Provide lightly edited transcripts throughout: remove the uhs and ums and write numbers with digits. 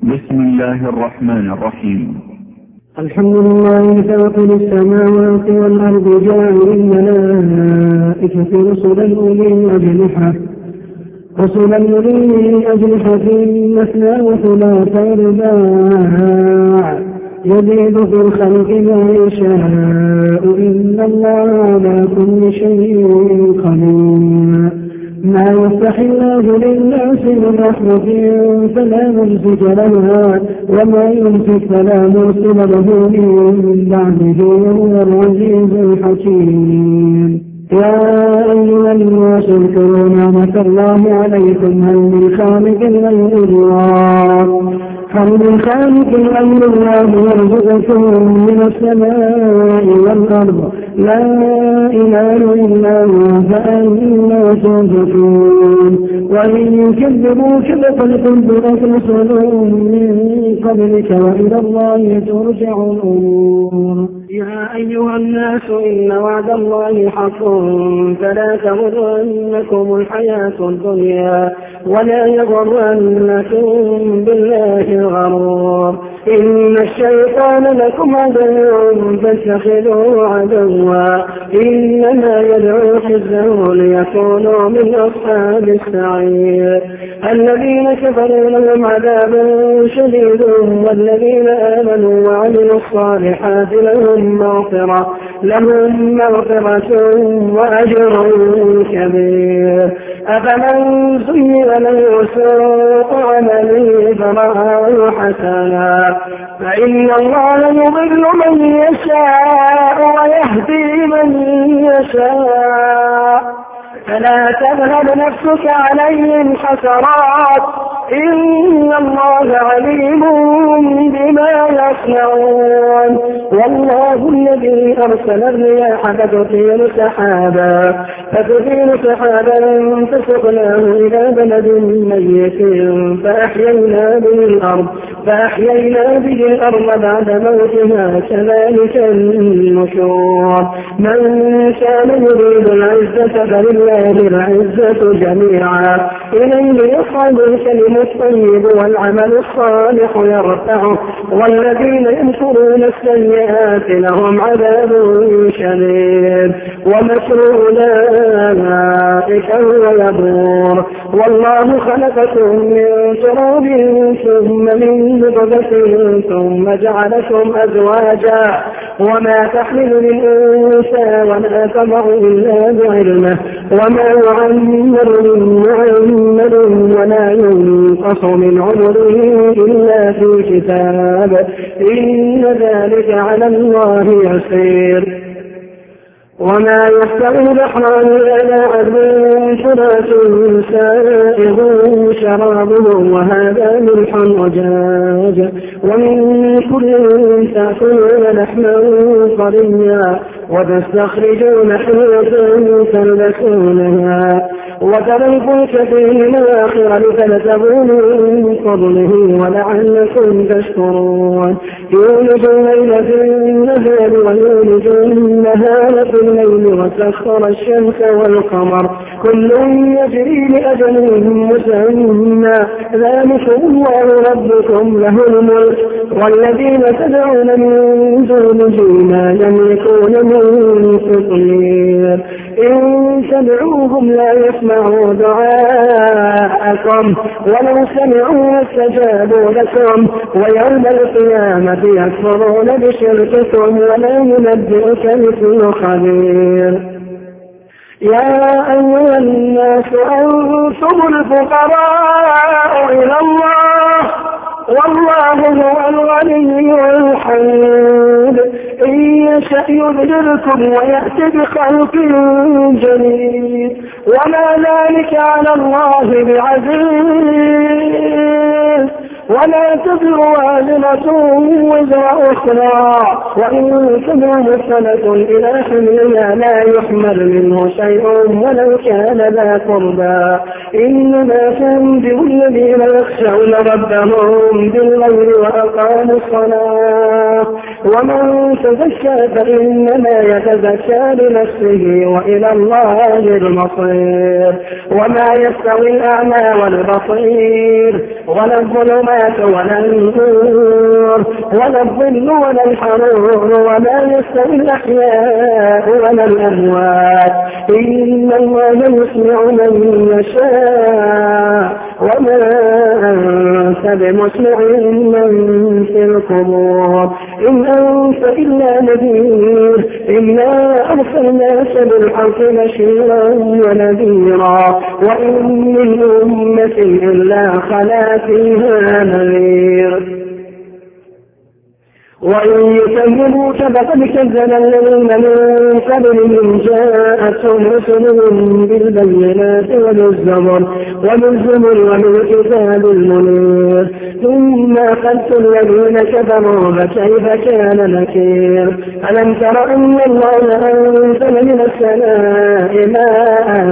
بسم الله الرحمن الرحيم. الحمد لله فاطر السماوات والأرض جاعل الملائكة رسلا أولي أجنحة مثنى وثلاث ورباع يزيد في الخلق ما يشاء إن الله على كل شيء قدير. ما يفتح الله للناس من رحمة فلا ممسك لها وما يمسك فلا مرسل له من بعده وهو العزيز الحكيم. يا أيها الناس اذكروا نعمة الله عليكم هل من خالق غير الله يرزقكم من السماء والأرض لا إله إلا هو فأنا تؤفكون. وإن يكذبوك فقد كذبت رسل من قبلك وإلى الله ترجع الأمور. يا أيها الناس إن وعد الله حق فلا تغرنكم الحياة الدنيا ولا يغرنكم بالله الغرور. إن الشيطان لكم عدو فاتخذوه عدوا إنما يدعو حزبه ليكونوا من أصحاب السعير. الذين كفروا لهم عذاب شديد والذين آمنوا وعملوا الصالحات لهم مغفرة وأجر كبير. أفمن زين له سوء عمله فرآه حسنا فإن الله يضل من يشاء ويهدي من يشاء فلا تذهب نفسك عليهم حسرات إن الله عليم بما يصنعون. والله الذي أرسل الرياح فتثير سحابا فسقناه إلى بلد ميت فأحيينا به الأرض بعد موتها كذلك النشور. من كان يريد العزة فلله العزة جميعا إليه يصعد الكلم الطيب والعمل الصالح يرفعه والذين يمكرون السيئات لهم عذاب شديد ومكر أولئك هو يبور. والله خلقكم من تراب ثم من نطفة ثم جعلكم أزواجا وما تحمل من أنثى ولا تضع إلا بعلمه وما يعمر من معمر ولا ينقص من عمره إلا في كتاب إن ذلك على الله يسير. وما يستوي البحران إلا عذب فرات سائغ شرابه وهذا ملح أجاج ومن كل تأكلون لحما طريا وتستخرجون حلية تلبسونها وترى الفلك فيه مواخر لتبتغوا من فضله ولعلكم تشكرون. يولج الليل في النهار ويولج النهار في الليل وسخر الشمس والقمر كل يجري لأجل مسمى ذلكم الله ربكم له الملك والذين تدعون من دونه ما يملكون من قطمير. إن تدعوهم لا يسمعوا دعاءكم ولو سمعوا استجابوا لكم ويوم القيامة يكفرون بشرككم ولا ينبئك مثل خبير. يا أيها الناس أنتم الفقراء إلى الله والله هو الغني الحميد. إن يشأ يذهبكم ويأتي بخلق جديد وما ذلك على الله بعزيز. ولا تزر وازرة وزر أخرى وإن تدع مثلة إلى حملها لا يحمل منه شيء ولو كان ذا قربى. إنما تنذر الذين يخشون ربهم بالغيب وأقاموا الصلاة ومن تزكى فإنما يتزكى لنفسه وإلى الله المصير. وما يستوي الأعمى والبصير ولا الظلمات الظلمات ولا النور ولا الظل ولا الحرور ولا يستوي الأحياء ولا الأموات إن الله يسمع من يشاء وما أنت بمسمع من في القبور إن أنت إلا نذير إنا أرسلناك بالحق بشيرا ونذيرا وإن من أمة إلا خلا فيها نذير وإن يكذبوك فقد كذب الذين من قبلهم جاءتهم رسلهم بالبينات وبالزبر وبالكتاب المنير ثم أخذت الذين كفروا فكيف كان نكير ألم تر أن الله أنزل من السماء ماء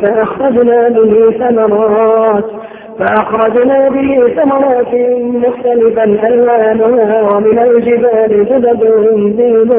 فأخرجنا به ثمرات مختلفا ألوانها ومن الجبال جدد بيض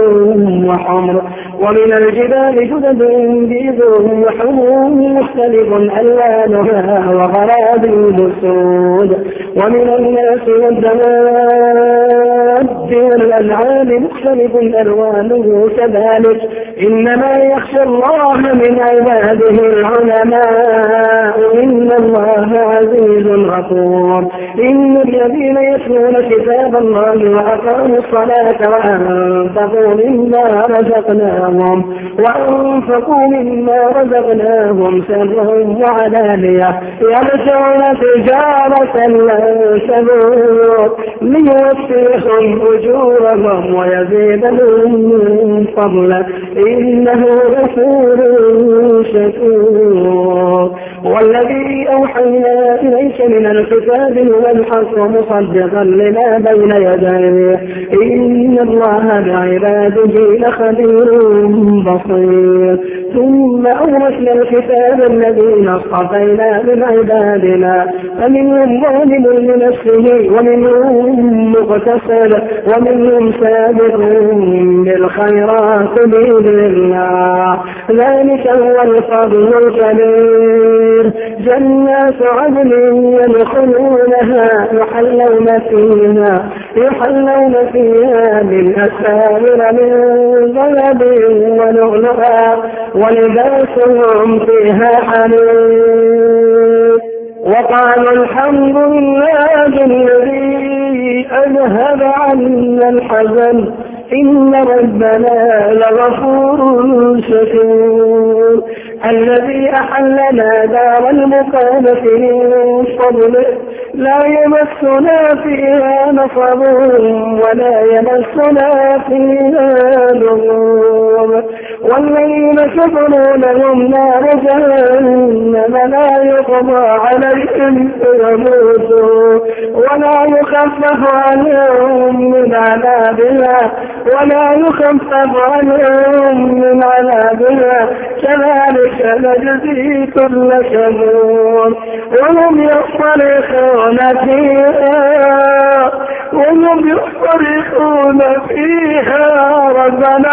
وحمر مختلف ألوانها وغرابيب سود ومن الناس والدواب والأنعام مختلف ألوانه كذلك إنما يخشى الله من عباده العلماء إن الله عزيز غفور إن الذين يتلون كتاب الله وأقاموا الصلاة وأنفقوا مما رزقناهم سرا وعلانية يرجون تجارة لن تبور ليوفيهم أجورهم ويزيدهم من فضله إنه غفور شكور والذي أوحينا إليك من الكتاب هو الحق مصدقا لما بين يديه إن الله بعباده لخبير بصير ثم أورثنا الكتاب الذين اصطفينا من عبادنا فمنهم ظالم لنفسه ومنهم مقتصد ومنهم سابق بالخيرات بإذن الله ذلك هو الفضل الكبير جنات عدن يدخلونها يحلون فيها من أساور من ذهب ولؤلؤا ولباسهم فيها حرير وقالوا الحمد لله الذي أذهب عنا الحزن إن ربنا لغفور شكور الذي أحلنا دار المقامة من فضله لا يمسنا فيها نصب ولا يمسنا فيها لغوب والذين كفروا لهم نار جهنم لا يقضى عليهم فيموتوا ولا يخفف عنهم من عذابها كذلك نجزي كل كفور وهم يصرخون فيها ربنا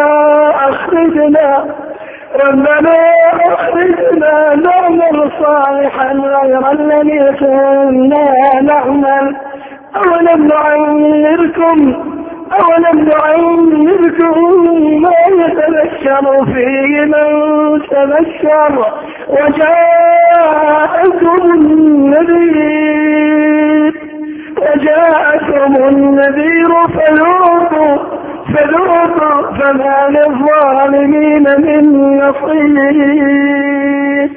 أخرجنا نعمل صالحا غير الذي كنا نعمل أولم نعمركم ما يتذكر فيه من تذكر وجاءكم النذير فذوقوا فما للظالمين من نصير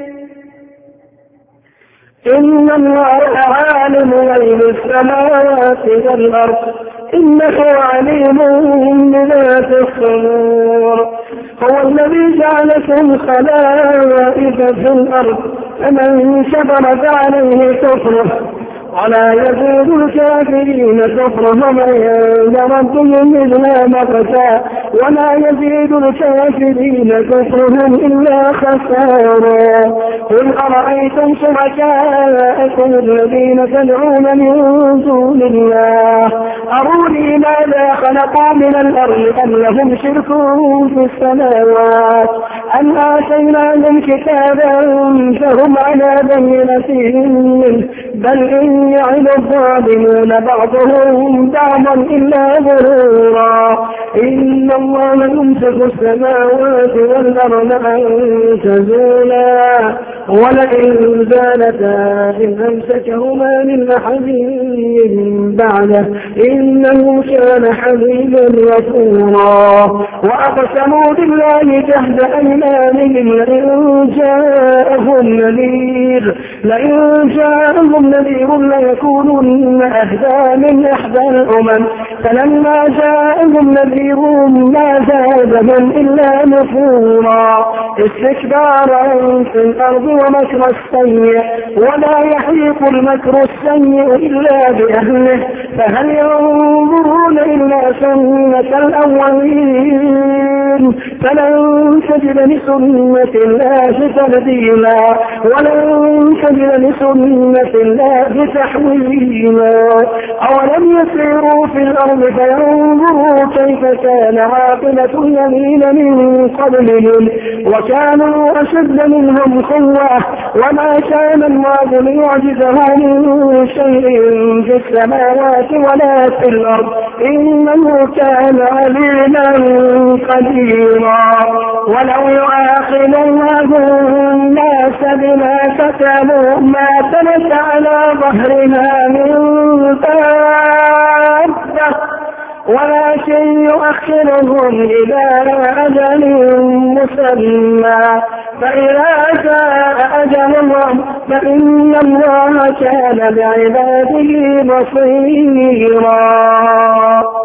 إن الله عالم غيب السماوات والأرض إنه عليم بذات الصدور هو الذي جعلكم خلائف في الأرض فمن كفر فعليه كفره ولا يزيد الكافرين كفرهم عند ربهم إلا مقتا ولا يزيد الكافرين كفرهم إلا خسارا قل أرأيتم شركاءكم الذين تدعون من دون الله أروني ماذا خلقوا من الأرض أم لهم شرك في السماوات أم آتيناهم كتابا فهم على بينة منه بل إن يعد الظالمون بعضهم بعضا إلا غرورا إن الله يمسك السماوات والأرض أن تزولا ولئن زالتا إن أمسكهما من أحد بعده إنه كان حليما غفورا وأقسموا بالله جهد أيمانهم لئن جاءهم نذير ليكونن أهدى من إحدى الأمم فلما جاءهم نذير ما زادهم إلا نفورا استكبارا في الأرض ومكر السيء ولا يحيق المكر السيء إلا بأهله فهل ينظرون إلا سنة الأولين فلن تجد لسنة الله تبديلا ولن تجد لسنة الله تحويلا أولم يسيروا في الأرض فينظروا كيف كان عاقبة الذين من قبلهم وكانوا أشد منهم قوة وما كان الله ليعجزه من شيء في السماوات ولا في الأرض إنه كان عليما قديرا ولو يؤاخذ الله الناس بما كسبوا ما ترك على ظهرها من دابة ولكن يؤخرهم إلى أجل مسمى فإذا جاء أجلهم فإن الله كان بعباده بصيرا.